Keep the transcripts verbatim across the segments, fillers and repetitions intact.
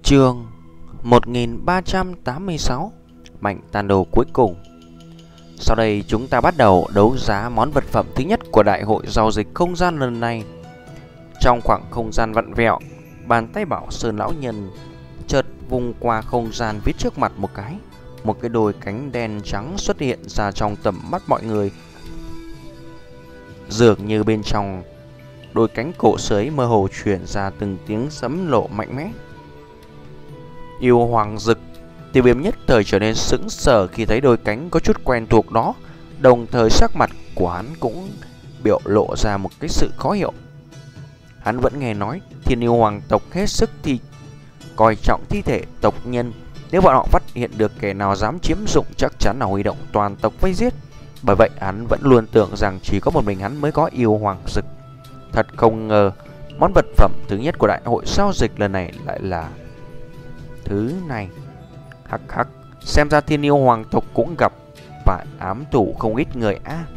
Chương một nghìn ba trăm tám mươi sáu, mảnh tàn đồ cuối cùng. Sau đây chúng ta bắt đầu đấu giá món vật phẩm thứ nhất của đại hội giao dịch không gian lần này. Trong khoảng không gian vặn vẹo, bàn tay Bảo Sơn lão nhân chợt vùng qua không gian phía trước mặt một cái. Một cái đôi cánh đen trắng xuất hiện ra trong tầm mắt mọi người. Dường như bên trong đôi cánh cổ sới mơ hồ truyền ra từng tiếng sấm lộ mạnh mẽ. Yêu Hoàng Dực. Tiêu Viêm nhất thời trở nên sững sờ khi thấy đôi cánh có chút quen thuộc đó. Đồng thời sắc mặt của hắn cũng biểu lộ ra một cái sự khó hiểu. Hắn vẫn nghe nói Thiên Yêu Hoàng tộc hết sức thì coi trọng thi thể tộc nhân. Nếu bọn họ phát hiện được kẻ nào dám chiếm dụng, chắc chắn là huy động toàn tộc vây giết. Bởi vậy hắn vẫn luôn tưởng rằng chỉ có một mình hắn mới có Yêu Hoàng Dực. Thật không ngờ món vật phẩm thứ nhất của đại hội giao dịch lần này lại là thứ này. Hắc hắc, xem ra Thiên Yêu Hoàng tộc cũng gặp phải ám thủ không ít người a. À.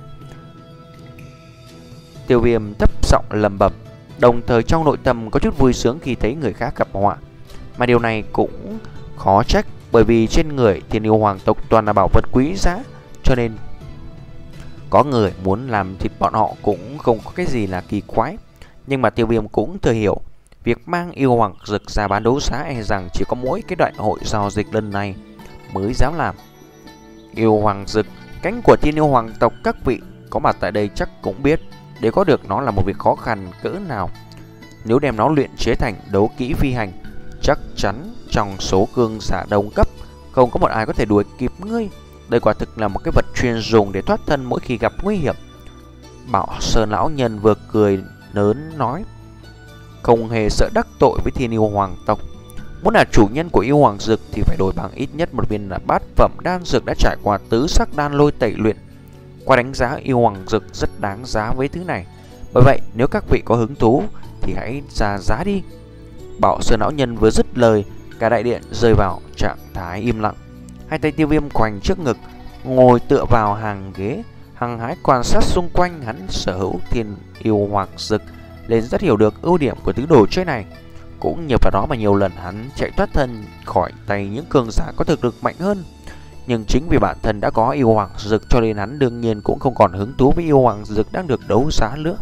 Tiêu Viêm thấp giọng lẩm bẩm, đồng thời trong nội tâm có chút vui sướng khi thấy người khác gặp họa. Mà điều này cũng khó trách, bởi vì trên người Thiên Yêu Hoàng tộc toàn là bảo vật quý giá, cho nên có người muốn làm thịt bọn họ cũng không có cái gì là kỳ quái. Nhưng mà Tiêu Viêm cũng thừa hiểu, việc mang Yêu Hoàng Dực ra bán đấu giá e rằng chỉ có mỗi cái đại hội giao dịch lần này mới dám làm. Yêu Hoàng Dực, cánh của Thiên Yêu Hoàng tộc, các vị có mặt tại đây chắc cũng biết, để có được nó là một việc khó khăn cỡ nào. Nếu đem nó luyện chế thành đấu kỹ phi hành, chắc chắn trong số cương giả đồng cấp không có một ai có thể đuổi kịp ngươi. Đây quả thực là một cái vật chuyên dùng để thoát thân mỗi khi gặp nguy hiểm. Bảo Sơn lão nhân vừa cười lớn nói, không hề sợ đắc tội với Thiên Yêu Hoàng tộc. Muốn là chủ nhân của Yêu Hoàng Dực thì phải đổi bằng ít nhất một viên là bát phẩm đan dược đã trải qua tứ sắc đan lôi tẩy luyện. Qua đánh giá, Yêu Hoàng Dực rất đáng giá với thứ này. Bởi vậy nếu các vị có hứng thú thì hãy ra giá đi. Bảo Sơn lão nhân vừa dứt lời, cả đại điện rơi vào trạng thái im lặng. Hai tay Tiêu Viêm quanh trước ngực, ngồi tựa vào hàng ghế, hăng hái quan sát xung quanh. Hắn sở hữu Thiên Yêu Hoàng Dực nên rất hiểu được ưu điểm của thứ đồ chơi này. Cũng nhờ vào đó mà nhiều lần hắn chạy thoát thân khỏi tay những cường giả có thực lực mạnh hơn. Nhưng chính vì bản thân đã có Yêu Hoàng Dực cho nên hắn đương nhiên cũng không còn hứng thú với Yêu Hoàng Dực đang được đấu giá nữa.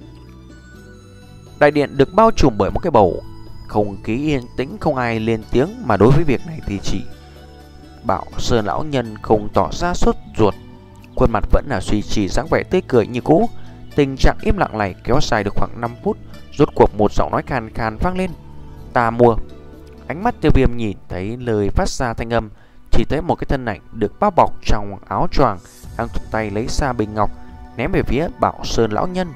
Đại điện được bao trùm bởi một cái bầu không khí yên tĩnh, không ai lên tiếng. Mà đối với việc này thì chỉ Bảo Sơn lão nhân không tỏ ra sốt ruột, khuôn mặt vẫn là duy trì dáng vẻ tươi cười như cũ. Tình trạng im lặng này kéo dài được khoảng năm phút. Rốt cuộc một giọng nói khàn khàn vang lên, ta mua. Ánh mắt Tiêu Viêm nhìn thấy lời phát ra thanh âm, chỉ thấy một cái thân ảnh được bao bọc trong áo choàng đang thuận tay lấy ra bình ngọc ném về phía Bảo Sơn lão nhân.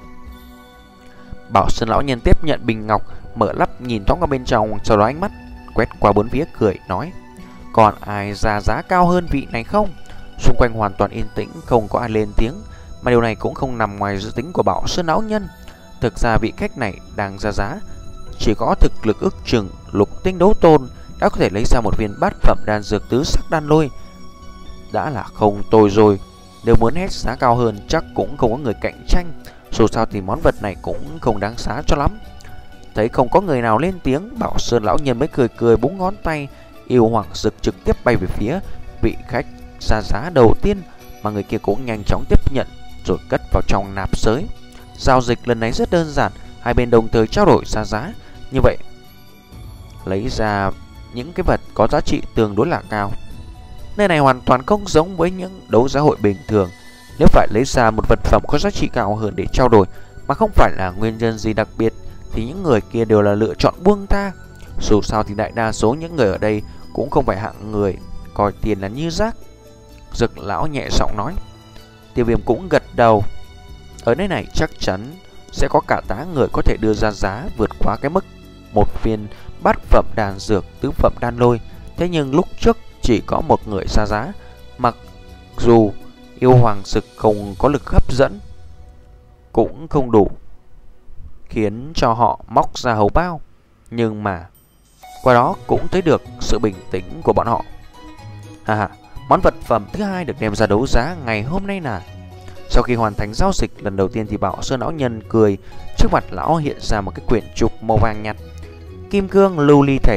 Bảo Sơn lão nhân tiếp nhận bình ngọc, mở lắp nhìn thoáng qua bên trong, sau đó ánh mắt quét qua bốn phía cười nói, còn ai ra giá cao hơn vị này không? Xung quanh hoàn toàn yên tĩnh, không có ai lên tiếng. Mà điều này cũng không nằm ngoài dự tính của Bảo Sơn lão nhân. Thực ra vị khách này đang ra giá chỉ có thực lực ước chừng lục tinh đấu tôn đã có thể lấy ra một viên bát phẩm đan dược tứ sắc đan lôi, đã là không tồi rồi. Nếu muốn hét giá cao hơn chắc cũng không có người cạnh tranh. Dù sao thì món vật này cũng không đáng giá cho lắm. Thấy không có người nào lên tiếng, Bảo Sơn lão nhân mới cười cười búng ngón tay. Yêu Hoàng Dực trực tiếp bay về phía vị khách ra giá đầu tiên, mà người kia cũng nhanh chóng tiếp nhận rồi cất vào trong nạp giới. Giao dịch lần này rất đơn giản, hai bên đồng thời trao đổi ra giá. Như vậy lấy ra những cái vật có giá trị tương đối là cao. Nơi này hoàn toàn không giống với những đấu giá hội bình thường. Nếu phải lấy ra một vật phẩm có giá trị cao hơn để trao đổi mà không phải là nguyên nhân gì đặc biệt thì những người kia đều là lựa chọn buông tha. Dù sao thì đại đa số những người ở đây cũng không phải hạng người coi tiền là như rác. Dực lão nhẹ giọng nói. Tiêu Viêm cũng gật đầu. Ở nơi này chắc chắn sẽ có cả tá người có thể đưa ra giá vượt quá cái mức một viên bát phẩm đan dược tứ phẩm đan lôi. Thế nhưng lúc trước chỉ có một người ra giá. Mặc dù Yêu Hoàng Dực không có lực hấp dẫn, cũng không đủ khiến cho họ móc ra hầu bao, nhưng mà qua đó cũng thấy được sự bình tĩnh của bọn họ. Hà hà, món vật phẩm thứ hai được đem ra đấu giá ngày hôm nay là. Sau khi hoàn thành giao dịch lần đầu tiên thì Bảo Sơn lão nhân cười, trước mặt lão hiện ra một cái quyển trục màu vàng nhạt, kim cương lưu ly thể.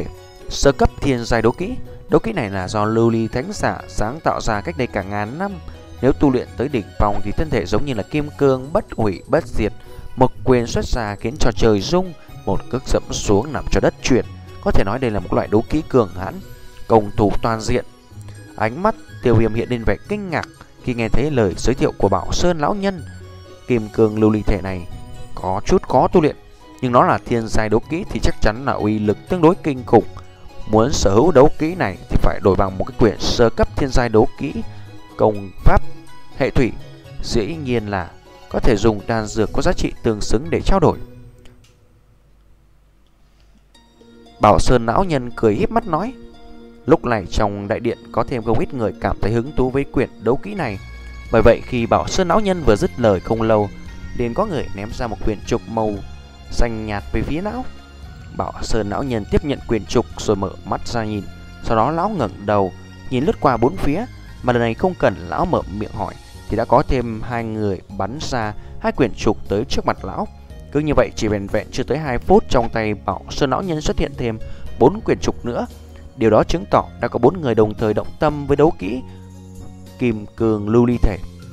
sơ cấp thiên giai đấu kỹ. Đấu kỹ này là do lưu ly thánh giả sáng tạo ra cách đây cả ngàn năm. Nếu tu luyện tới đỉnh phong thì thân thể giống như là kim cương bất hủy bất diệt, một quyền xuất ra khiến cho trời rung, một cước dẫm xuống làm cho đất chuyển. Có thể nói đây là một loại đấu kỹ cường hãn, công thủ toàn diện. Ánh mắt Tiêu Viêm hiện lên vẻ kinh ngạc khi nghe thấy lời giới thiệu của Bảo Sơn lão nhân. Kim cương lưu ly thể này có chút khó tu luyện, nhưng nó là thiên giai đấu kỹ thì chắc chắn là uy lực tương đối kinh khủng. Muốn sở hữu đấu kỹ này thì phải đổi bằng một cái quyển sơ cấp thiên giai đấu kỹ công pháp hệ thủy. Dĩ nhiên là có thể dùng đan dược có giá trị tương xứng để trao đổi. Bảo Sơn lão nhân cười híp mắt nói. Lúc này trong đại điện có thêm không ít người cảm thấy hứng thú với quyển đấu kỹ này. Bởi vậy khi Bảo Sơn lão nhân vừa dứt lời không lâu, liền có người ném ra một quyển trục màu xanh nhạt về phía lão. Bảo Sơn lão nhân tiếp nhận quyển trục rồi mở mắt ra nhìn. Sau đó lão ngẩng đầu nhìn lướt qua bốn phía, mà lần này không cần lão mở miệng hỏi thì đã có thêm hai người bắn ra hai quyển trục tới trước mặt lão. Cứ như vậy chỉ vẹn vẹn chưa tới hai phút, trong tay Bảo Sơn lão nhân xuất hiện thêm bốn quyển trục nữa. Điều đó chứng tỏ đã có bốn người đồng thời động tâm với đấu kỹ kim cương lưu ly thể.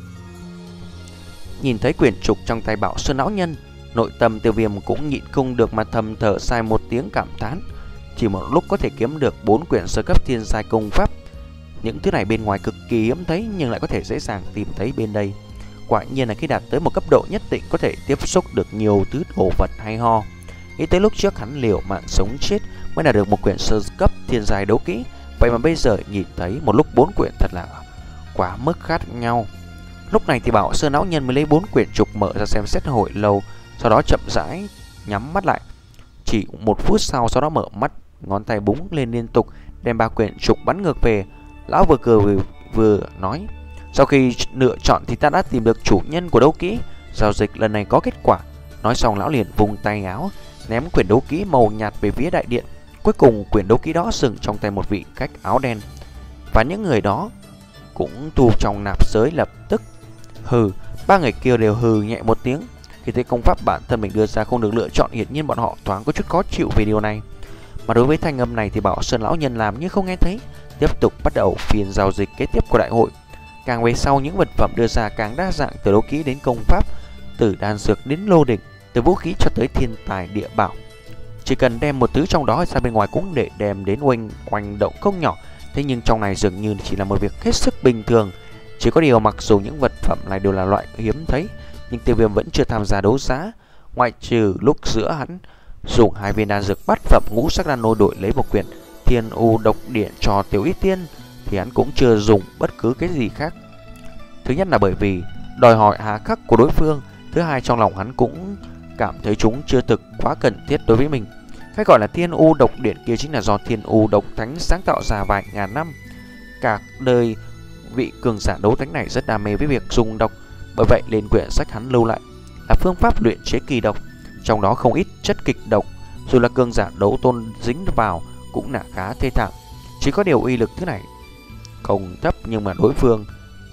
Nhìn thấy quyển trục trong tay Bảo Sơn lão nhân, nội tâm Tiêu Viêm cũng nhịn không được mà thầm thở dài một tiếng cảm thán. Chỉ một lúc có thể kiếm được bốn quyển sơ cấp thiên giai công pháp. Những thứ này bên ngoài cực kỳ hiếm thấy nhưng lại có thể dễ dàng tìm thấy bên đây. Quả nhiên là khi đạt tới một cấp độ nhất định có thể tiếp xúc được nhiều thứ đồ vật hay ho. Nghĩ tới lúc trước hắn liều mạng sống chết mới đạt được một quyển sơ cấp thiên giai đấu kỹ, vậy mà bây giờ nhìn thấy một lúc bốn quyển thật là quá mức khác nhau. Lúc này thì Bảo Sơn lão nhân mới lấy bốn quyển trục mở ra xem xét hồi lâu, sau đó chậm rãi nhắm mắt lại. Chỉ một phút sau sau đó mở mắt, ngón tay búng lên liên tục đem ba quyển trục bắn ngược về. Lão vừa cười vừa, vừa nói: sau khi lựa chọn thì ta đã tìm được chủ nhân của đấu kỹ, giao dịch lần này có kết quả. Nói xong lão liền vùng tay áo ném quyển đấu kỹ màu nhạt về phía đại điện. Cuối cùng quyển đấu kỹ đó dừng trong tay một vị khách áo đen, và những người đó cũng thu trong nạp giới lập tức. Hừ, ba người kia đều hừ nhẹ một tiếng khi thấy công pháp bản thân mình đưa ra không được lựa chọn. Hiển nhiên bọn họ thoáng có chút khó chịu về điều này. Mà đối với thanh âm này thì Bảo Sơn lão nhân làm như không nghe thấy, tiếp tục bắt đầu phiên giao dịch kế tiếp của đại hội. Càng về sau những vật phẩm đưa ra càng đa dạng, từ đấu kỹ đến công pháp, từ đan dược đến lô đỉnh, từ vũ khí cho tới thiên tài địa bảo. Chỉ cần đem một thứ trong đó ra bên ngoài cũng để đem đến oanh oanh động không nhỏ. Thế nhưng trong này dường như chỉ là một việc hết sức bình thường. Chỉ có điều mặc dù những vật phẩm này đều là loại hiếm thấy, nhưng Tiêu Viêm vẫn chưa tham gia đấu giá. Ngoại trừ lúc giữa hắn dùng hai viên đan dược bát phẩm ngũ sắc nano đổi lấy một quyển Thiên U độc điển cho Tiểu Y Tiên, thì hắn cũng chưa dùng bất cứ cái gì khác. Thứ nhất là bởi vì đòi hỏi hà khắc của đối phương, thứ hai trong lòng hắn cũng cảm thấy chúng chưa thực quá cần thiết đối với mình. Cái gọi là Thiên U độc điển kia chính là do Thiên U độc thánh sáng tạo ra vài ngàn năm. Cả đời vị cường giả đấu thánh này rất đam mê với việc dùng độc, bởi vậy lên quyển sách hắn lưu lại là phương pháp luyện chế kỳ độc, trong đó không ít chất kịch độc, dù là cường giả đấu tôn dính vào cũng là khá thê thảm. Chỉ có điều uy lực thứ này không thấp, nhưng mà đối phương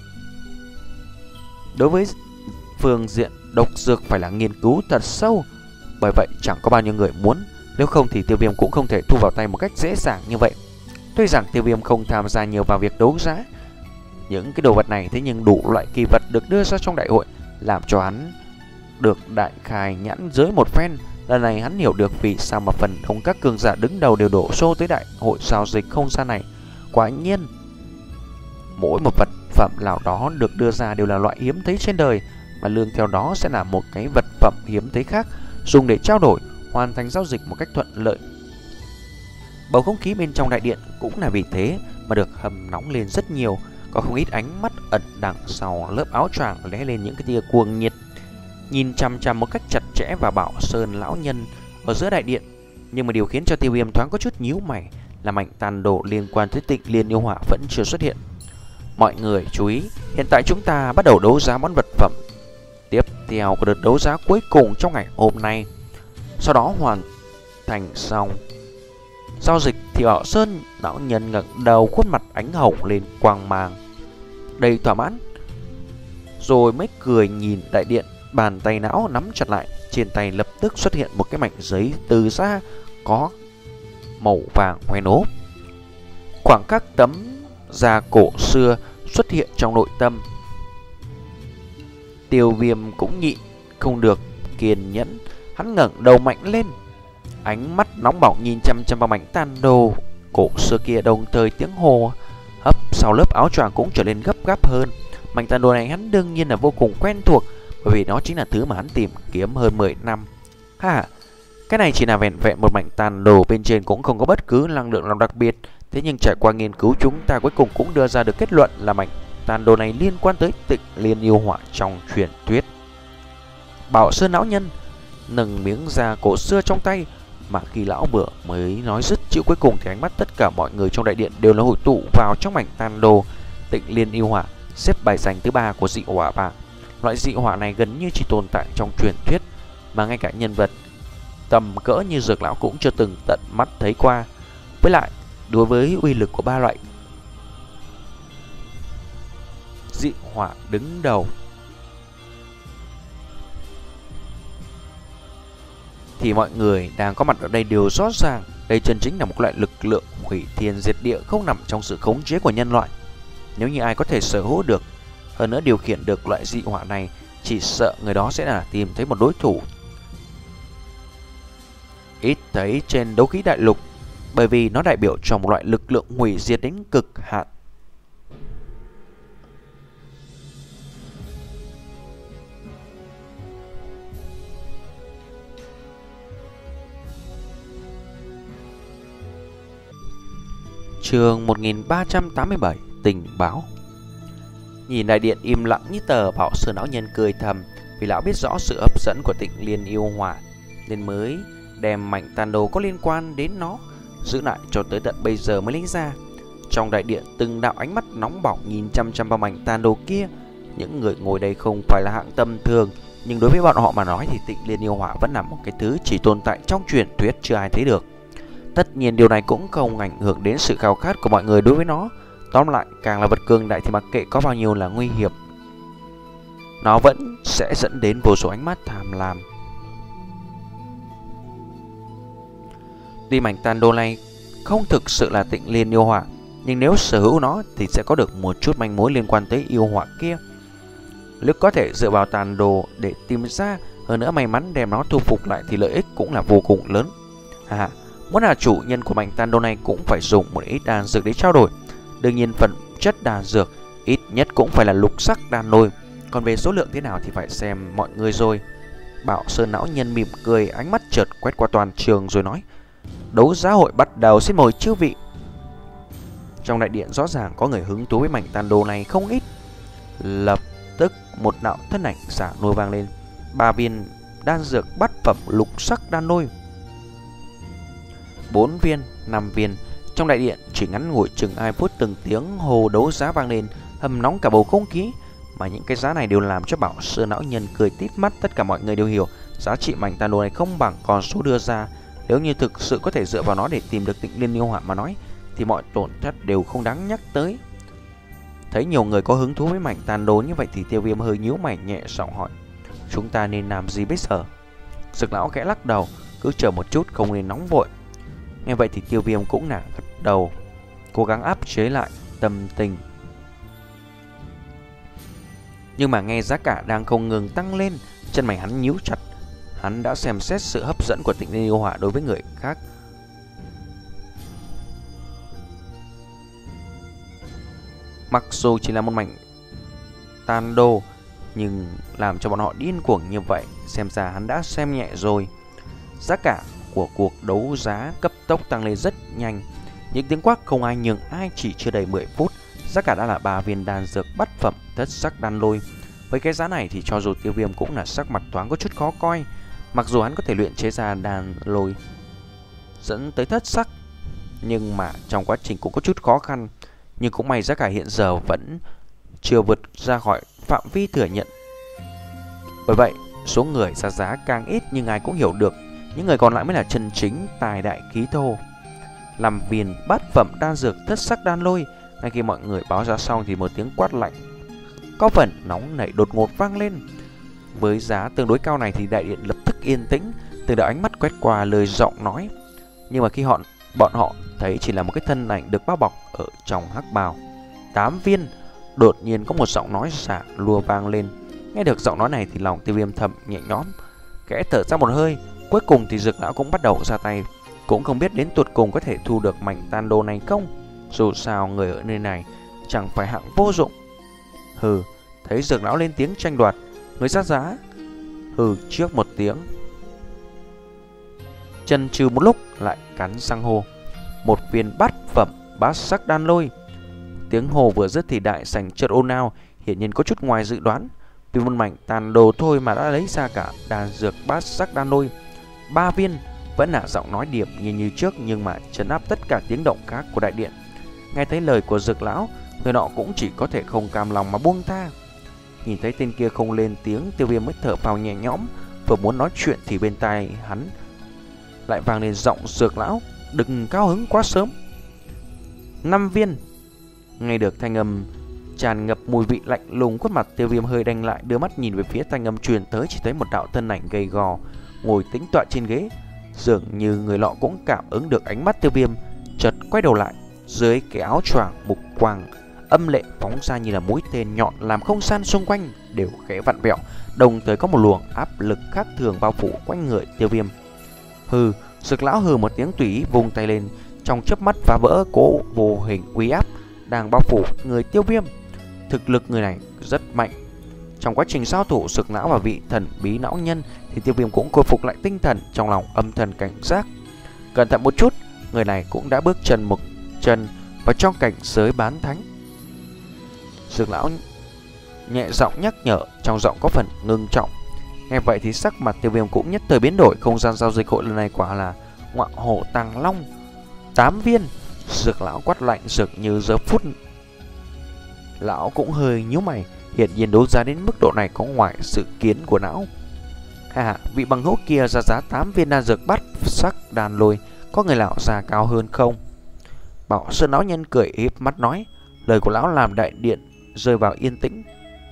đối với phương diện độc dược phải là nghiên cứu thật sâu, bởi vậy chẳng có bao nhiêu người muốn. Nếu không thì Tiêu Viêm cũng không thể thu vào tay một cách dễ dàng như vậy. Tuy rằng Tiêu Viêm không tham gia nhiều vào việc đấu giá những cái đồ vật này, thế nhưng đủ loại kỳ vật được đưa ra trong đại hội làm cho hắn được đại khai nhãn giới một phen. Lần này hắn hiểu được vì sao mà phần đông các cường giả đứng đầu đều đổ xô tới đại hội giao dịch không gian này. Quả nhiên mỗi một vật phẩm nào đó được đưa ra đều là loại hiếm thấy trên đời, mà lương theo đó sẽ là một cái vật phẩm hiếm thấy khác, dùng để trao đổi, hoàn thành giao dịch một cách thuận lợi. Bầu không khí bên trong đại điện cũng là vì thế mà được hầm nóng lên rất nhiều. Có không ít ánh mắt ẩn đằng sau lớp áo choàng lóe lên những cái tia cuồng nhiệt, nhìn chằm chằm một cách chặt chẽ vào Bảo Sơn lão nhân ở giữa đại điện. Nhưng mà điều khiến cho Tiêu Viêm thoáng có chút nhíu mày là mảnh tàn đổ liên quan tới Tịnh Liên yêu hỏa vẫn chưa xuất hiện. Mọi người chú ý, hiện tại chúng ta bắt đầu đấu giá món vật phẩm tiếp theo của đợt đấu giá cuối cùng trong ngày hôm nay. Sau đó hoàn thành xong giao dịch thì Bảo Sơn lão nhân ngẩng đầu, khuôn mặt ánh hồng lên quang mang đầy thỏa mãn, rồi mới cười nhìn đại điện. Bàn tay não nắm chặt lại, trên tay lập tức xuất hiện một cái mảnh giấy, từ ra có màu vàng hoen ốp. Khoảng các tấm da cổ xưa xuất hiện trong nội tâm. Tiêu Viêm cũng nhịn không được kiên nhẫn, hắn ngẩng đầu mạnh lên, ánh mắt nóng bỏng nhìn chăm chăm vào mảnh tàn đồ cổ xưa kia, đồng thời tiếng hô hấp sau lớp áo choàng cũng trở nên gấp gáp hơn. Mảnh tàn đồ này hắn đương nhiên là vô cùng quen thuộc, bởi vì nó chính là thứ mà hắn tìm kiếm hơn mười năm. Ha, cái này chỉ là vẹn vẹn một mảnh tàn đồ, bên trên cũng không có bất cứ năng lượng nào đặc biệt. Thế nhưng trải qua nghiên cứu, chúng ta cuối cùng cũng đưa ra được kết luận là mảnh tàn đồ này liên quan tới Tịnh Liên yêu hỏa trong truyền thuyết. Bảo Sơn lão nhân nâng miếng da cổ xưa trong tay, mà khi lão vừa mới nói dứt chữ cuối cùng thì ánh mắt tất cả mọi người trong đại điện đều là hội tụ vào trong mảnh tàn đồ Tịnh Liên yêu hỏa, xếp bài giành thứ ba của dị hỏa bảng. Loại dị hỏa này gần như chỉ tồn tại trong truyền thuyết, mà ngay cả nhân vật tầm cỡ như Dược lão cũng chưa từng tận mắt thấy qua. Với lại, đối với uy lực của ba loại dị hỏa đứng đầu thì mọi người đang có mặt ở đây đều rõ ràng đây chân chính là một loại lực lượng hủy thiên diệt địa không nằm trong sự khống chế của nhân loại. Nếu như ai có thể sở hữu được, hơn nữa điều khiển được loại dị hỏa này, chỉ sợ người đó sẽ là tìm thấy một đối thủ ít thấy trên đấu khí đại lục, bởi vì nó đại biểu cho một loại lực lượng hủy diệt đến cực hạn. Chương một nghìn ba trăm tám mươi bảy, tình báo. Nhìn đại điện im lặng như tờ, Bảo Sơn lão nhân cười thầm, vì lão biết rõ sự hấp dẫn của Tịnh Liên yêu hỏa nên mới đem mảnh tàn đồ có liên quan đến nó giữ lại cho tới tận bây giờ mới lấy ra. Trong đại điện, từng đạo ánh mắt nóng bỏng nhìn chăm chăm vào mảnh tàn đồ kia. Những người ngồi đây không phải là hạng tầm thường, nhưng đối với bọn họ mà nói thì Tịnh Liên yêu hỏa vẫn là một cái thứ chỉ tồn tại trong truyền thuyết, chưa ai thấy được. Tất nhiên điều này cũng không ảnh hưởng đến sự khao khát của mọi người đối với nó. Tóm lại, càng là vật cường đại thì mặc kệ có bao nhiêu là nguy hiểm, nó vẫn sẽ dẫn đến vô số ánh mắt tham lam. Tuy mảnh tàn đồ này không thực sự là Tịnh Liên yêu hỏa, nhưng nếu sở hữu nó thì sẽ có được một chút manh mối liên quan tới yêu hỏa kia. Nếu có thể dựa vào tàn đồ để tìm ra, hơn nữa may mắn đem nó thu phục lại thì lợi ích cũng là vô cùng lớn. À, muốn là chủ nhân của mảnh tàn đồ này cũng phải dùng một ít đan dược để trao đổi. Đương nhiên phần chất đan dược ít nhất cũng phải là lục sắc đan lôi, còn về số lượng thế nào thì phải xem mọi người rồi. Bảo Sơn lão nhân mỉm cười, ánh mắt chợt quét qua toàn trường rồi nói: đấu giá hội bắt đầu, xin mời chư vị. Trong đại điện rõ ràng có người hứng thú với mảnh tàn đồ này không ít. Lập tức một đạo thân ảnh xả nôi vang lên, ba viên đan dược bát phẩm lục sắc đan lôi, bốn viên, năm viên. Trong đại điện chỉ ngắn ngủi chừng hai phút, từng tiếng hô đấu giá vang lên, hầm nóng cả bầu không khí. Mà những cái giá này đều làm cho Bảo Sơn lão nhân cười tít mắt. Tất cả mọi người đều hiểu giá trị mảnh tàn đồ này không bằng con số đưa ra. Nếu như thực sự có thể dựa vào nó để tìm được Tịnh Liên yêu hỏa mà nói thì mọi tổn thất đều không đáng nhắc tới. Thấy nhiều người có hứng thú với mảnh tàn đồ như vậy thì Tiêu Viêm hơi nhíu mày, nhẹ giọng hỏi: chúng ta nên làm gì bây giờ? Dược lão khẽ lắc đầu: cứ chờ một chút, không nên nóng vội. Nghe vậy thì Tiêu Viêm cũng là gật đầu, cố gắng áp chế lại tâm tình. Nhưng mà nghe giá cả đang không ngừng tăng lên, chân mày hắn nhíu chặt. Hắn đã xem xét sự hấp dẫn của Tịnh Liên yêu hỏa đối với người khác. Mặc dù chỉ là một mảnh tàn đồ, nhưng làm cho bọn họ điên cuồng như vậy, xem ra hắn đã xem nhẹ rồi. Giá cả của cuộc đấu giá cấp tốc tăng lên rất nhanh. Những tiếng quát không ai nhường ai, chỉ chưa đầy mười phút, giá cả đã là ba viên đan dược bát phẩm thất sắc đan lôi. Với cái giá này thì cho dù Tiêu Viêm cũng là sắc mặt thoáng có chút khó coi. Mặc dù hắn có thể luyện chế ra đan lôi dẫn tới thất sắc, nhưng mà trong quá trình cũng có chút khó khăn. Nhưng cũng may giá cả hiện giờ vẫn chưa vượt ra khỏi phạm vi thừa nhận. Bởi vậy số người ra giá càng ít, nhưng ai cũng hiểu được những người còn lại mới là chân chính tài đại khí thô. Làm viên bát phẩm đan dược thất sắc đan lôi. Ngay khi mọi người báo giá xong thì một tiếng quát lạnh có phần nóng nảy đột ngột vang lên. Với giá tương đối cao này thì đại điện lập tức yên tĩnh, từ đạo ánh mắt quét qua lời giọng nói. Nhưng mà khi họ bọn họ thấy chỉ là một cái thân ảnh được bao bọc ở trong hắc bào. Tám viên. Đột nhiên có một giọng nói xả lùa vang lên. Nghe được giọng nói này thì lòng Tiêu Viêm thầm nhẹ nhõm, khẽ thở ra một hơi. Cuối cùng thì Dược lão cũng bắt đầu ra tay. Cũng không biết đến tuột cùng có thể thu được mảnh tàn đồ này không. Dù sao người ở nơi này chẳng phải hạng vô dụng. Hừ, thấy Dược lão lên tiếng tranh đoạt, người ra giá hừ trước một tiếng, chần chừ một lúc lại cắn răng hô: một viên bát phẩm bát sắc đan lôi. Tiếng hồ vừa dứt thì đại sảnh chợt ồn ào, hiển nhiên có chút ngoài dự đoán. Vì một mảnh tàn đồ thôi mà đã lấy ra cả đan dược bát sắc đan lôi. Ba viên. Vẫn là giọng nói điểm nhiên như trước, nhưng mà trấn áp tất cả tiếng động khác của đại điện. Nghe thấy lời của Dược lão, người nọ cũng chỉ có thể không cam lòng mà buông tha. Nhìn thấy tên kia không lên tiếng, Tiêu Viêm mới thở phào nhẹ nhõm. Vừa muốn nói chuyện thì bên tai hắn lại vang lên giọng Dược lão: đừng cao hứng quá sớm. Năm viên. Nghe được thanh âm tràn ngập mùi vị lạnh lùng, khuôn mặt Tiêu Viêm hơi đanh lại, đưa mắt nhìn về phía thanh âm truyền tới, chỉ thấy một đạo thân ảnh gầy gò ngồi tĩnh tọa trên ghế. Dường như người lọ cũng cảm ứng được ánh mắt Tiêu Viêm, chợt quay đầu lại. Dưới cái áo choàng mục quang âm lệ phóng ra như là mũi tên nhọn, làm không gian xung quanh đều khẽ vặn vẹo, đồng thời có một luồng áp lực khác thường bao phủ quanh người Tiêu Viêm. Hừ, Dược lão hừ một tiếng tùy ý vung tay lên, trong chớp mắt phá vỡ cỗ vô hình uy áp đang bao phủ người Tiêu Viêm. Thực lực người này rất mạnh. Trong quá trình giao thủ Dược lão và vị thần bí lão nhân thì Tiêu Viêm cũng khôi phục lại tinh thần, trong lòng âm thầm cảnh giác. Cẩn thận một chút, người này cũng đã bước chân một chân vào trong cảnh giới bán thánh. Dược lão nhẹ giọng nhắc nhở, trong giọng có phần ngưng trọng. Nghe vậy thì sắc mặt Tiêu Viêm cũng nhất thời biến đổi. Không gian giao dịch hội lần này quả là ngọa hổ tàng long. Tám viên. Dược lão quát lạnh, dược như giờ phút lão cũng hơi nhíu mày. Hiện nhiên đấu giá đến mức độ này có ngoài sự kiến của lão. Ha, vị bằng hữu kia ra giá tám viên đan dược bát sắc đan lôi, có người lão giá cao hơn không? Bảo Sơn lão nhân cười híp mắt nói. Lời của lão làm đại điện rơi vào yên tĩnh.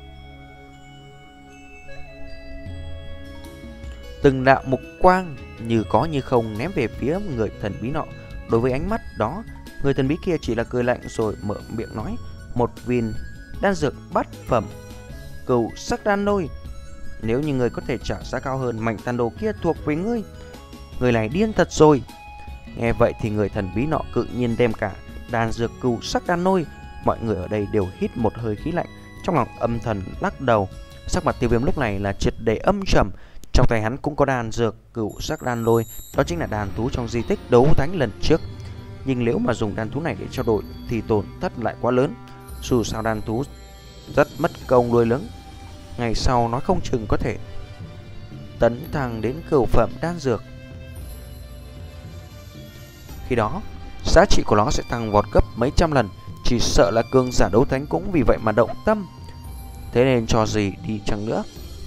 Từng đạo mục quang như có như không ném về phía người thần bí nọ. Đối với ánh mắt đó, người thần bí kia chỉ là cười lạnh rồi mở miệng nói: một viên đan dược bát phẩm cửu sắc đan lôi. Nếu như người có thể trả giá cao hơn, mảnh tàn đồ kia thuộc về ngươi. Người này điên thật rồi. Nghe vậy thì người thần bí nọ cự nhiên đem cả đan dược cửu sắc đan lôi. Mọi người ở đây đều hít một hơi khí lạnh, trong lòng âm thầm lắc đầu. Sắc mặt Tiêu Viêm lúc này là triệt để âm trầm. Trong tay hắn cũng có đan dược cửu sắc đan lôi, đó chính là đan thú trong di tích đấu thánh lần trước. Nhưng nếu mà dùng đan thú này để trao đổi thì tổn thất lại quá lớn. Dù sao đan thú rất mất công nuôi lớn, ngày sau nói không chừng có thể tấn thăng đến cửu phẩm đan dược. Khi đó giá trị của nó sẽ tăng vọt gấp mấy trăm lần. Chỉ sợ là cường giả đấu thánh cũng vì vậy mà động tâm. Thế nên cho gì đi chăng nữa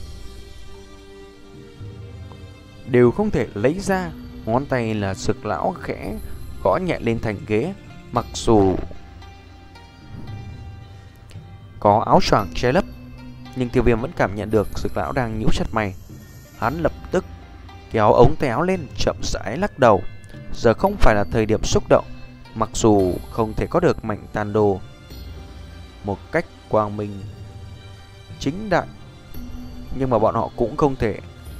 đều không thể lấy ra. Ngón tay là Dược lão khẽ gõ nhẹ lên thành ghế. Mặc dù có áo choàng che lấp, nhưng Tiêu Viêm vẫn cảm nhận được Dược lão đang nhíu chặt mày. Hắn lập tức kéo ống tay áo lên, chậm rãi lắc đầu. Giờ không phải là thời điểm xúc động. Mặc dù không thể có được mảnh tàn đồ một cách quang minh chính đại, nhưng mà bọn họ cũng không thể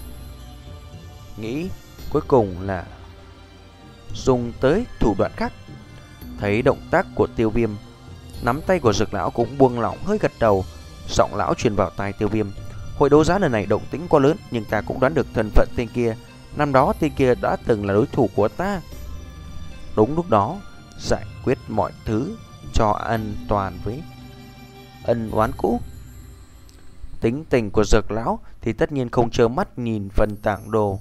nghĩ cuối cùng là dùng tới thủ đoạn khác. Thấy động tác của Tiêu Viêm, nắm tay của Dược lão cũng buông lỏng, hơi gật đầu. Giọng lão truyền vào tai Tiêu Viêm: hội đấu giá lần này động tĩnh quá lớn, nhưng ta cũng đoán được thân phận tên kia. Năm đó tên kia đã từng là đối thủ của ta. Đúng lúc đó giải quyết mọi thứ cho an toàn với ân oán cũ. Tính tình của Dược lão thì tất nhiên không trơ mắt nhìn phần tảng đồ.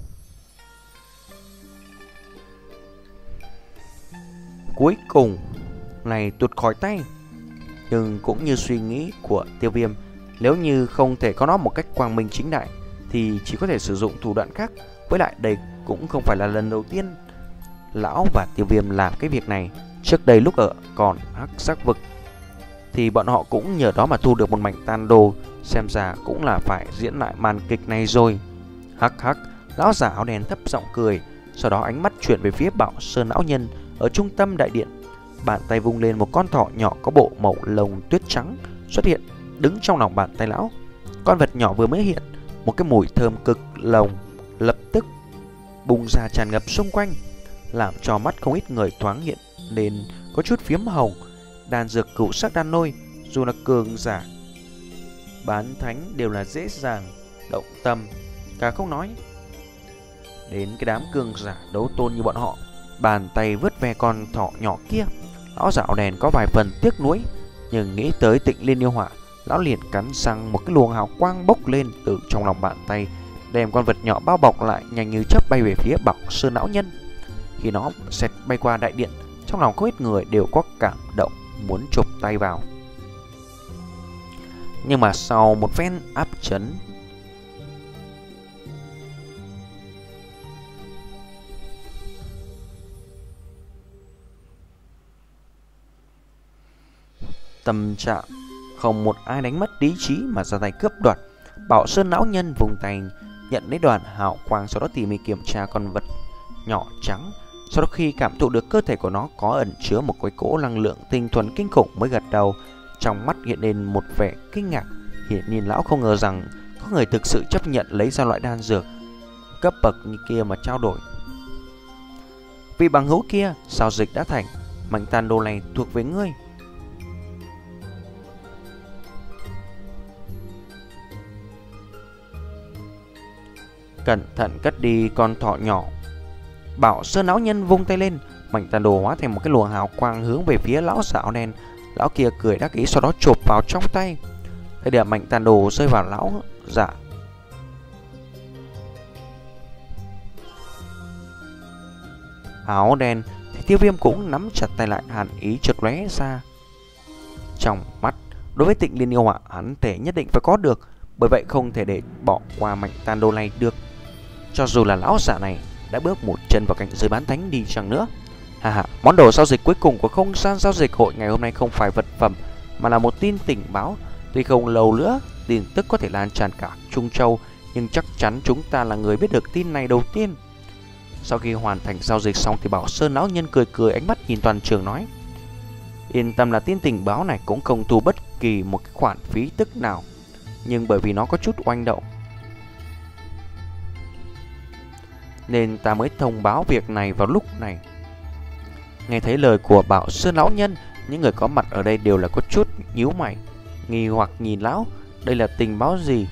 Cuối cùng này tuột khỏi tay. Nhưng cũng như suy nghĩ của Tiêu Viêm, nếu như không thể có nó một cách quang minh chính đại thì chỉ có thể sử dụng thủ đoạn khác. Với lại đây cũng không phải là lần đầu tiên lão và Tiêu Viêm làm cái việc này. Trước đây lúc ở còn Hắc Sắc Vực thì bọn họ cũng nhờ đó mà thu được một mảnh tàn đồ. Xem ra cũng là phải diễn lại màn kịch này rồi. Hắc hắc, lão giả áo đen thấp giọng cười. Sau đó ánh mắt chuyển về phía Bảo Sơn lão nhân, Ở trung tâm đại điện, bàn tay vung lên, một con thỏ nhỏ có bộ màu lông tuyết trắng xuất hiện, đứng trong lòng bàn tay lão. Con vật nhỏ vừa mới hiện, một cái mùi thơm cực lồng lập tức bùng ra tràn ngập xung quanh, làm cho mắt không ít người thoáng hiện nên có chút phiếm hồng. Đan dược cửu sắc đan nôi, dù là cường giả bán thánh đều là dễ dàng động tâm, cả không nói đến cái đám cường giả đấu tôn như bọn họ. Bàn tay vớt ve con thỏ nhỏ kia, lão giả áo đen có vài phần tiếc nuối, nhưng nghĩ tới Tịnh Liên yêu hỏa, lão liền cắn răng, một cái luồng hào quang bốc lên từ trong lòng bàn tay, đem con vật nhỏ bao bọc lại, nhanh như chớp bay về phía Bảo Sơn lão nhân. Khi nó xẹt bay qua đại điện, trong lòng không ít người đều có cảm động, muốn chụp tay vào. Nhưng mà sau một phen áp chấn, tâm trạng không một ai đánh mất lý trí mà ra tay cướp đoạt. Bảo Sơn lão nhân vùng tay nhận lấy đoàn hào quang, sau đó tỉ mỉ kiểm tra con vật nhỏ trắng. Sau đó khi cảm thụ được cơ thể của nó có ẩn chứa một cái cỗ năng lượng tinh thuần kinh khủng mới gật đầu, trong mắt hiện lên một vẻ kinh ngạc. Hiển nhiên lão không ngờ rằng có người thực sự chấp nhận lấy ra loại đan dược cấp bậc như kia mà trao đổi. Vì bằng hữu kia, giao dịch đã thành, mảnh tàn đồ này thuộc về ngươi. Cẩn thận cất đi con thỏ nhỏ. Bảo Sơn lão nhân vung tay lên, mảnh tàn đồ hóa thành một cái luồng hào quang hướng về phía lão giả áo đen. Lão kia cười đắc ý, sau đó chộp vào trong tay. Thời điểm mảnh tàn đồ rơi vào lão giả áo đen thì Tiêu Viêm cũng nắm chặt tay lại, hàn ý chợt lóe ra trong mắt. Đối với Tịnh Liên yêu hỏa, hắn thể nhất định phải có được, bởi vậy không thể để bỏ qua mảnh tàn đồ này được, cho dù là lão giả này đã bước một chân vào cảnh giới bán thánh đi chăng nữa. Hà hà, món đồ giao dịch cuối cùng của không gian giao dịch hội ngày hôm nay không phải vật phẩm mà là một tin tình báo. Tuy không lâu nữa tin tức có thể lan tràn cả Trung Châu, nhưng chắc chắn chúng ta là người biết được tin này đầu tiên. Sau khi hoàn thành giao dịch xong thì Bảo Sơn lão nhân cười cười, ánh mắt nhìn toàn trường nói: yên tâm, là tin tình báo này cũng không thu bất kỳ một cái khoản phí tức nào, nhưng bởi vì nó có chút oanh động nên ta mới thông báo việc này vào lúc này. Nghe thấy lời của Bảo Sơn lão nhân, những người có mặt ở đây đều là có chút nhíu mày, nghi hoặc nhìn lão. Đây là tình báo gì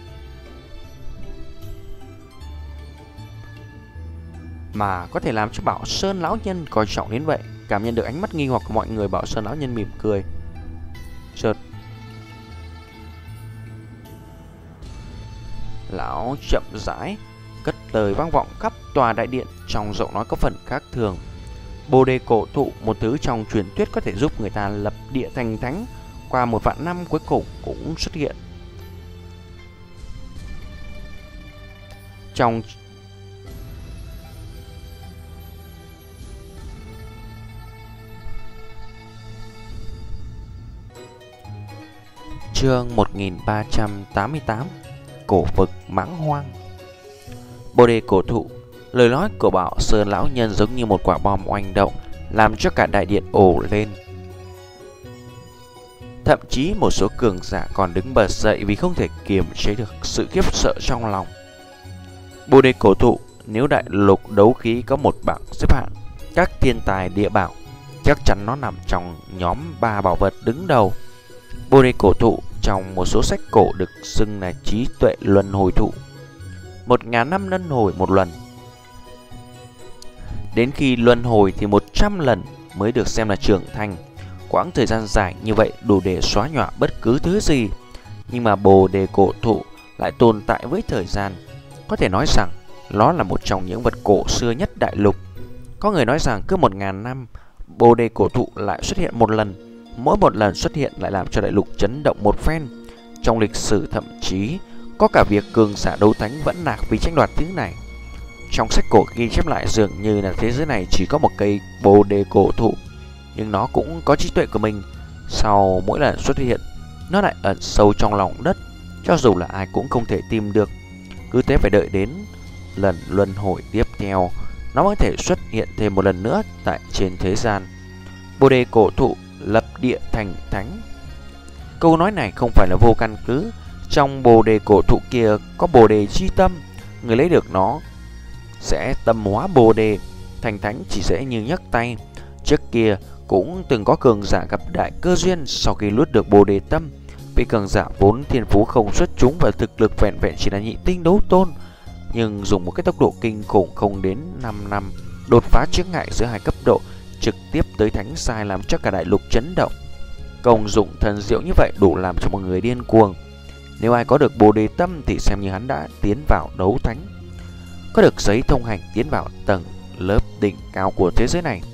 mà có thể làm cho Bảo Sơn lão nhân coi trọng đến vậy? Cảm nhận được ánh mắt nghi hoặc của mọi người, Bảo Sơn lão nhân mỉm cười. Chợt lão chậm rãi cất lời vang vọng khắp tòa đại điện, trong giọng nói có phần khác thường. Bồ đề cổ thụ, một thứ trong truyền thuyết có thể giúp người ta lập địa thành thánh, qua một vạn năm cuối cùng cũng xuất hiện. Trong chương một nghìn ba trăm tám mươi tám, cổ vực mãng hoang. Bồ đề cổ thụ, lời nói của Bảo Sơn lão nhân giống như một quả bom oanh động, làm cho cả đại điện ồ lên. Thậm chí một số cường giả còn đứng bật dậy vì không thể kiềm chế được sự khiếp sợ trong lòng. Bồ đề cổ thụ, nếu đại lục đấu khí có một bảng xếp hạng các thiên tài địa bảo, chắc chắn nó nằm trong nhóm ba bảo vật đứng đầu. Bồ đề cổ thụ trong một số sách cổ được xưng là trí tuệ luân hồi thụ, một ngàn năm luân hồi một lần. Đến khi luân hồi thì một trăm lần mới được xem là trưởng thành. Quãng thời gian dài như vậy đủ để xóa nhòa bất cứ thứ gì. Nhưng mà bồ đề cổ thụ lại tồn tại với thời gian. Có thể nói rằng nó là một trong những vật cổ xưa nhất đại lục. Có người nói rằng cứ một ngàn năm bồ đề cổ thụ lại xuất hiện một lần. Mỗi một lần xuất hiện lại làm cho đại lục chấn động một phen. Trong lịch sử thậm chí có cả việc cường giả đấu thánh vẫn nạc vì tranh đoạt thứ này. Trong sách cổ ghi chép lại dường như là thế giới này chỉ có một cây bồ đề cổ thụ, nhưng nó cũng có trí tuệ của mình. Sau mỗi lần xuất hiện, nó lại ẩn sâu trong lòng đất, cho dù là ai cũng không thể tìm được. Cứ thế phải đợi đến lần luân hồi tiếp theo nó mới thể xuất hiện thêm một lần nữa tại trên thế gian. Bồ đề cổ thụ lập địa thành thánh. Câu nói này không phải là vô căn cứ. Trong bồ đề cổ thụ kia có bồ đề chi tâm, người lấy được nó sẽ tâm hóa bồ đề thành thánh chỉ dễ như nhấc tay. Trước kia cũng từng có cường giả gặp đại cơ duyên sau khi luốt được bồ đề tâm. Vị cường giả vốn thiên phú không xuất chúng và thực lực vẹn vẹn chỉ là nhị tinh đấu tôn, nhưng dùng một cái tốc độ kinh khủng không đến năm năm đột phá chướng ngại giữa hai cấp độ, trực tiếp tới thánh giai làm cho cả đại lục chấn động. Công dụng thần diệu như vậy đủ làm cho mọi người điên cuồng. Nếu ai có được bồ đề tâm thì xem như hắn đã tiến vào đấu thánh, có được giấy thông hành tiến vào tầng lớp đỉnh cao của thế giới này.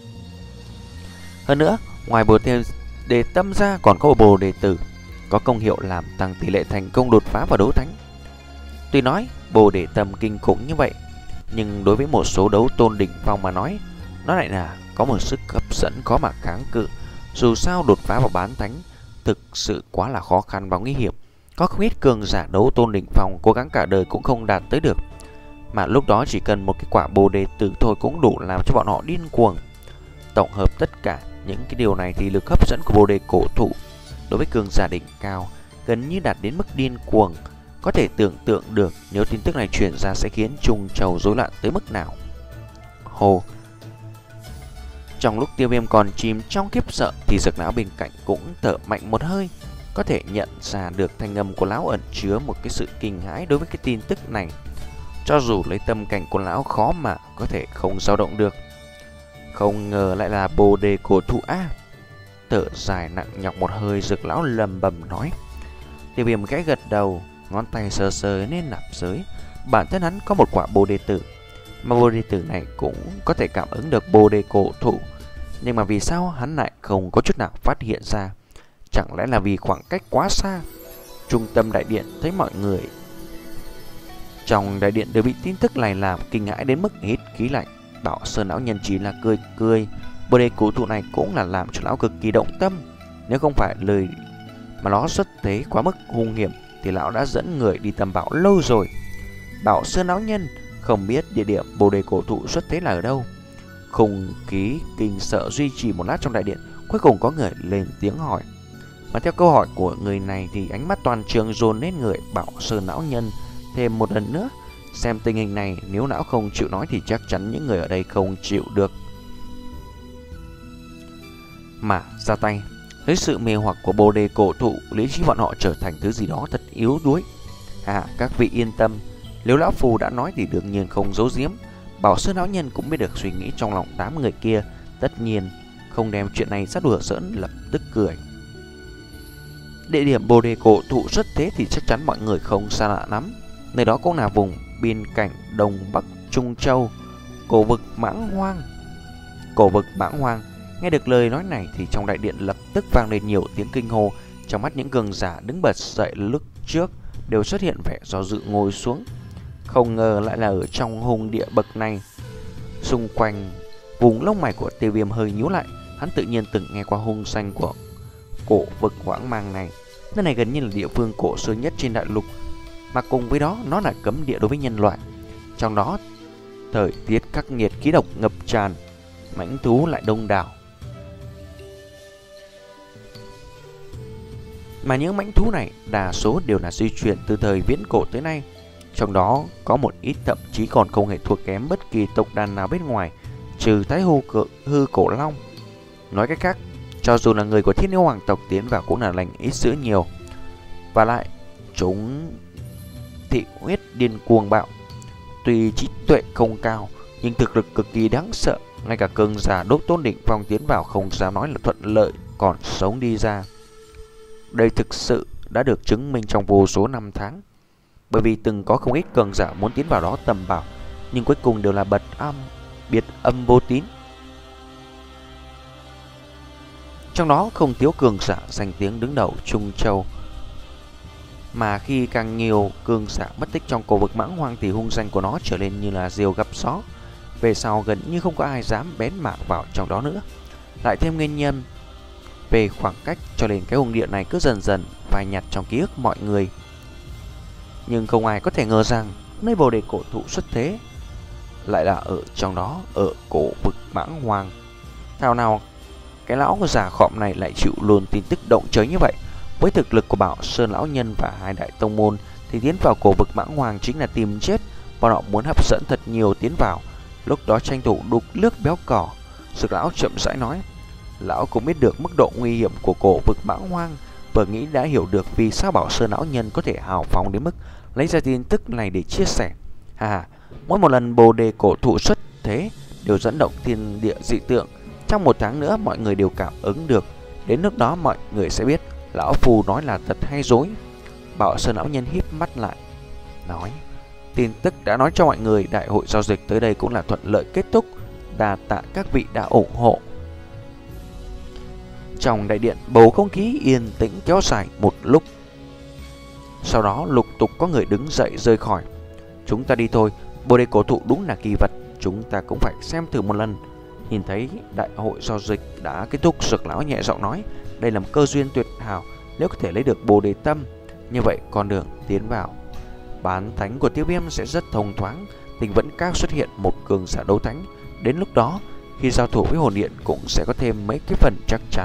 Hơn nữa, ngoài bồ đề tâm ra còn có bồ đề tử, có công hiệu làm tăng tỷ lệ thành công đột phá vào đấu thánh. Tuy nói bồ đề tâm kinh khủng như vậy, nhưng đối với một số đấu tôn đỉnh phong mà nói, nó lại là có một sức hấp dẫn khó mà kháng cự. Dù sao đột phá vào bán thánh thực sự quá là khó khăn và nguy hiểm. Có không ít cường giả đấu tôn đỉnh phong cố gắng cả đời cũng không đạt tới được, mà lúc đó chỉ cần một cái quả bồ đề tử thôi cũng đủ làm cho bọn họ điên cuồng. Tổng hợp tất cả những cái điều này thì lực hấp dẫn của bồ đề cổ thụ đối với cường giả đỉnh cao gần như đạt đến mức điên cuồng. Có thể tưởng tượng được nếu tin tức này truyền ra sẽ khiến Trung Châu rối loạn tới mức nào. Hồ. Trong lúc Tiêu Viêm còn chìm trong khiếp sợ thì Dược Lão bên cạnh cũng thở mạnh một hơi. Có thể nhận ra được thanh âm của lão ẩn chứa một cái sự kinh hãi đối với cái tin tức này. Cho dù lấy tâm cảnh của lão khó mà có thể không dao động được. Không ngờ lại là bồ đề cổ thụ a. Thở dài nặng nhọc một hơi, Dược Lão lầm bầm nói. Tiêu Viêm khẽ gật đầu, ngón tay sờ sờ lên nạp giới. Bản thân hắn có một quả bồ đề tử, mà bồ đề tử này cũng có thể cảm ứng được bồ đề cổ thụ. Nhưng mà vì sao hắn lại không có chút nào phát hiện ra? Chẳng lẽ là vì khoảng cách quá xa? Trung tâm đại điện thấy mọi người trong đại điện đều bị tin tức này làm kinh hãi đến mức hít khí lạnh. Bảo Sơn lão nhân chỉ là cười cười. Bồ đề cổ thụ này cũng là làm cho lão cực kỳ động tâm. Nếu không phải lời mà nó xuất thế quá mức hung hiểm thì lão đã dẫn người đi tầm bảo lâu rồi. Bảo Sơn lão nhân không biết địa điểm bồ đề cổ thụ xuất thế là ở đâu. Không khí kinh sợ duy trì một lát trong đại điện. Cuối cùng có người lên tiếng hỏi. Mà theo câu hỏi của người này thì ánh mắt toàn trường dồn lên người Bảo Sơn lão nhân thêm một lần nữa. Xem tình hình này, nếu lão không chịu nói thì chắc chắn những người ở đây không chịu được mà ra tay. Với sự mê hoặc của bồ đề cổ thụ, lý trí bọn họ trở thành thứ gì đó thật yếu đuối. À, các vị yên tâm, nếu lão phù đã nói thì đương nhiên không giấu giếm. Bảo Sơn lão nhân cũng biết được suy nghĩ trong lòng tám người kia, tất nhiên không đem chuyện này sát đùa giỡn, lập tức cười. Địa điểm bồ đề cổ thụ xuất thế thì chắc chắn mọi người không xa lạ lắm. Nơi đó cũng là vùng biên cảnh Đông Bắc Trung Châu, cổ vực Mãng Hoang. Cổ vực Mãng Hoang. Nghe được lời nói này thì trong đại điện lập tức vang lên nhiều tiếng kinh hô. Trong mắt những cường giả đứng bật dậy lúc trước đều xuất hiện vẻ do dự ngồi xuống. Không ngờ lại là ở trong hùng địa bậc này. Xung quanh vùng lông mày của Tiêu Viêm hơi nhíu lại. Hắn tự nhiên từng nghe qua hung danh của cổ vực Hoang Mang này. Nơi này gần như là địa phương cổ xưa nhất trên đại lục, mà cùng với đó nó là cấm địa đối với nhân loại. Trong đó thời tiết khắc nghiệt, khí độc ngập tràn, mãnh thú lại đông đảo. Mà những mãnh thú này đa số đều là di chuyển từ thời viễn cổ tới nay. Trong đó có một ít thậm chí còn không hề thua kém bất kỳ tộc đàn nào bên ngoài, trừ Thái hư, hư cổ long. Nói cách khác, cho dù là người của Thiên Yêu Hoàng tộc tiến vào cũng là lành ít dữ nhiều. Và lại chúng thị huyết điên cuồng bạo. Tuy trí tuệ không cao nhưng thực lực cực kỳ đáng sợ. Ngay cả cường giả đốt tôn đỉnh phong tiến vào không dám nói là thuận lợi, còn sống đi ra. Đây thực sự đã được chứng minh trong vô số năm tháng. Bởi vì từng có không ít cường giả muốn tiến vào đó tầm bảo, nhưng cuối cùng đều là bật âm, biệt âm vô tín. Trong đó không thiếu cường giả danh tiếng đứng đầu Trung Châu. Mà khi càng nhiều cường giả mất tích trong cổ vực Mãng Hoang thì hung danh của nó trở lên như là diều gặp gió. Về sau gần như không có ai dám bén mảng vào trong đó nữa. Lại thêm nguyên nhân về khoảng cách cho nên cái hung địa này cứ dần dần phai nhạt trong ký ức mọi người. Nhưng không ai có thể ngờ rằng nơi bồ đề cổ thụ xuất thế lại là ở trong đó, ở cổ vực Mãng Hoang. Thảo nào cái lão già khọm này lại chịu luôn tin tức động trời như vậy. Với thực lực của Bảo Sơn lão nhân và hai đại tông môn thì tiến vào cổ vực Mãng Hoang chính là tìm chết. Bọn họ muốn hấp dẫn thật nhiều tiến vào, lúc đó tranh thủ đục nước béo cỏ. Dược lão chậm rãi nói. Lão cũng biết được mức độ nguy hiểm của cổ vực Mãng Hoang, vừa nghĩ đã hiểu được vì sao Bảo Sơn lão nhân có thể hào phóng đến mức lấy ra tin tức này để chia sẻ. Hà, mỗi một lần bồ đề cổ thụ xuất thế đều dẫn động thiên địa dị tượng. Trong một tháng nữa mọi người đều cảm ứng được. Đến lúc đó mọi người sẽ biết lão phù nói là thật hay dối. Bảo Sơn lão nhân híp mắt lại, nói. Tin tức đã nói cho mọi người đại hội giao dịch tới đây cũng là thuận lợi kết thúc. Đa tạ các vị đã ủng hộ. Trong đại điện, bầu không khí yên tĩnh kéo dài một lúc. Sau đó lục tục có người đứng dậy rời khỏi. Chúng ta đi thôi, bồ đề cổ thụ đúng là kỳ vật, chúng ta cũng phải xem thử một lần. Nhìn thấy đại hội giao dịch đã kết thúc, Dược lão nhẹ giọng nói. Đây là một cơ duyên tuyệt hảo, nếu có thể lấy được bồ đề tâm, như vậy con đường tiến vào bán thánh của Tiêu Viêm sẽ rất thông thoáng. Tình vẫn các xuất hiện một cường giả đấu thánh. Đến lúc đó khi giao thủ với hồn điện cũng sẽ có thêm mấy cái phần chắc chắn.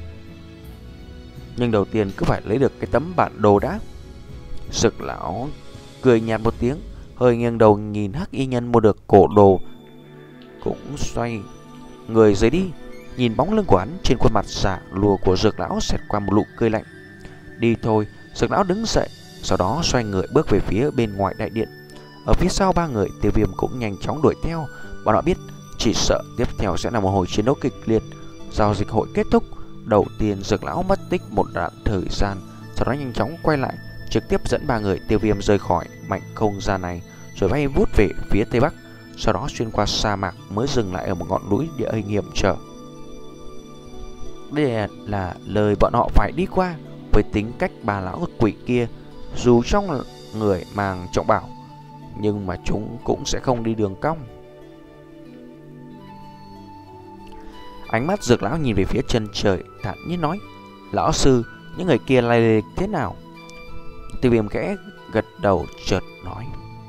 Nhưng đầu tiên cứ phải lấy được cái tấm bản đồ đã. Dược lão cười nhạt một tiếng, hơi nghiêng đầu nhìn hắc y nhân mua được cổ đồ, cũng xoay người rời đi. Nhìn bóng lưng của hắn, trên khuôn mặt giả lùa của Dược lão xẹt qua một nụ cười lạnh. Đi thôi. Dược lão đứng dậy, sau đó xoay người bước về phía bên ngoài đại điện. Ở phía sau ba người, Tiêu Viêm cũng nhanh chóng đuổi theo. Bọn họ biết chỉ sợ tiếp theo sẽ là một hồi chiến đấu kịch liệt. Giao dịch hội kết thúc, đầu tiên Dược lão mất tích một đoạn thời gian, sau đó nhanh chóng quay lại, trực tiếp dẫn ba người Tiêu Viêm rời khỏi mảnh không gian này, rồi bay vút về phía tây bắc, sau đó xuyên qua sa mạc mới dừng lại ở một ngọn núi địa hình hiểm trở. Đây là lời bọn họ phải đi qua. Với tính cách bà lão quỷ kia, dù trong người mang trọng bảo, nhưng mà chúng cũng sẽ không đi đường cong. Ánh mắt Dược lão nhìn về phía chân trời, thản nhiên nói. Lão sư, những người kia lai lịch thế nào? Tiêu Viêm khẽ gật đầu chợt nói.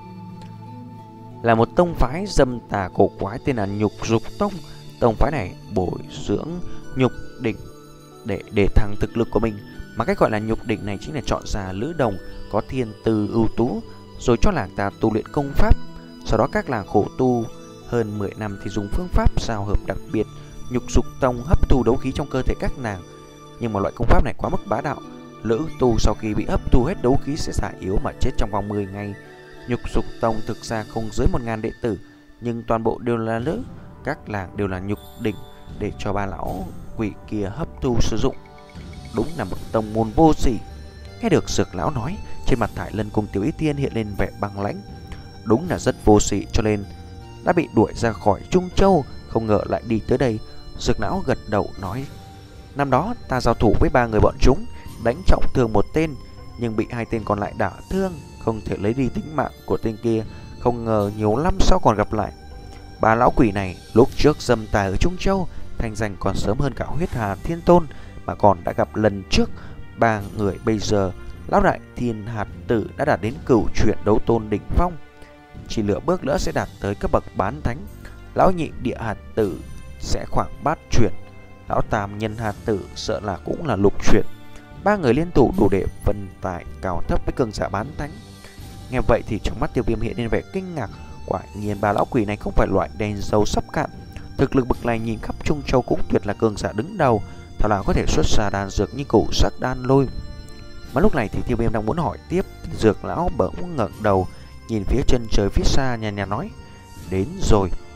Là một tông phái dâm tà cổ quái tên là Nhục Dục Tông. Tông phái này bồi dưỡng nhục đỉnh để để thăng thực lực của mình. Mà cách gọi là nhục đỉnh này chính là chọn ra lữ đồng có thiên tư ưu tú, rồi cho làng ta tu luyện công pháp. Sau đó các làng khổ tu hơn mười năm thì dùng phương pháp giao hợp đặc biệt. Nhục Dục Tông hấp thu đấu khí trong cơ thể các nàng. Nhưng mà loại công pháp này quá mức bá đạo. Lữ tu sau khi bị hấp thu hết đấu khí sẽ già yếu mà chết trong vòng mười ngày. Nhục Dục Tông thực ra không dưới một ngàn đệ tử, nhưng toàn bộ đều là nữ. Các làng đều là nhục đỉnh để cho ba lão quỷ kia hấp thu sử dụng. Đúng là một tông môn vô sỉ. Nghe được Dược lão nói, trên mặt Thải Lân cùng Tiểu Y Tiên hiện lên vẻ băng lãnh. Đúng là rất vô sỉ, cho nên đã bị đuổi ra khỏi Trung Châu, không ngờ lại đi tới đây. Dược lão gật đầu nói. Năm đó ta giao thủ với ba người bọn chúng, đánh trọng thương một tên, nhưng bị hai tên còn lại đả thương, không thể lấy đi tính mạng của tên kia. Không ngờ nhiều năm sau còn gặp lại. Ba lão quỷ này lúc trước dâm tài ở Trung Châu, thành danh còn sớm hơn cả Huyết Hà Thiên Tôn, mà còn đã gặp lần trước. Ba người bây giờ, lão đại Thiên Hạt Tử đã đạt đến cửu chuyển đấu tôn đỉnh phong, chỉ lựa bước nữa sẽ đạt tới cấp bậc bán thánh. Lão nhị Địa Hạt Tử sẽ khoảng bát chuyển, lão tam Nhân Hạt Tử sợ là cũng là lục chuyển. Ba người liên thủ đủ để phân tài cao thấp với cường giả bán thánh. Nghe vậy thì trong mắt Tiêu Viêm hiện lên vẻ kinh ngạc. Quả nhiên ba lão quỷ này không phải loại đèn dầu sắp cạn. Thực lực bậc này nhìn khắp Trung Châu cũng tuyệt là cường giả đứng đầu. Thảo nào có thể xuất ra đan dược như củ sắc đan lôi. Mà lúc này thì Tiêu Viêm đang muốn hỏi tiếp, Dược lão bỗng ngẩng đầu nhìn phía chân trời phía xa, nhàn nhạt nói. Đến rồi.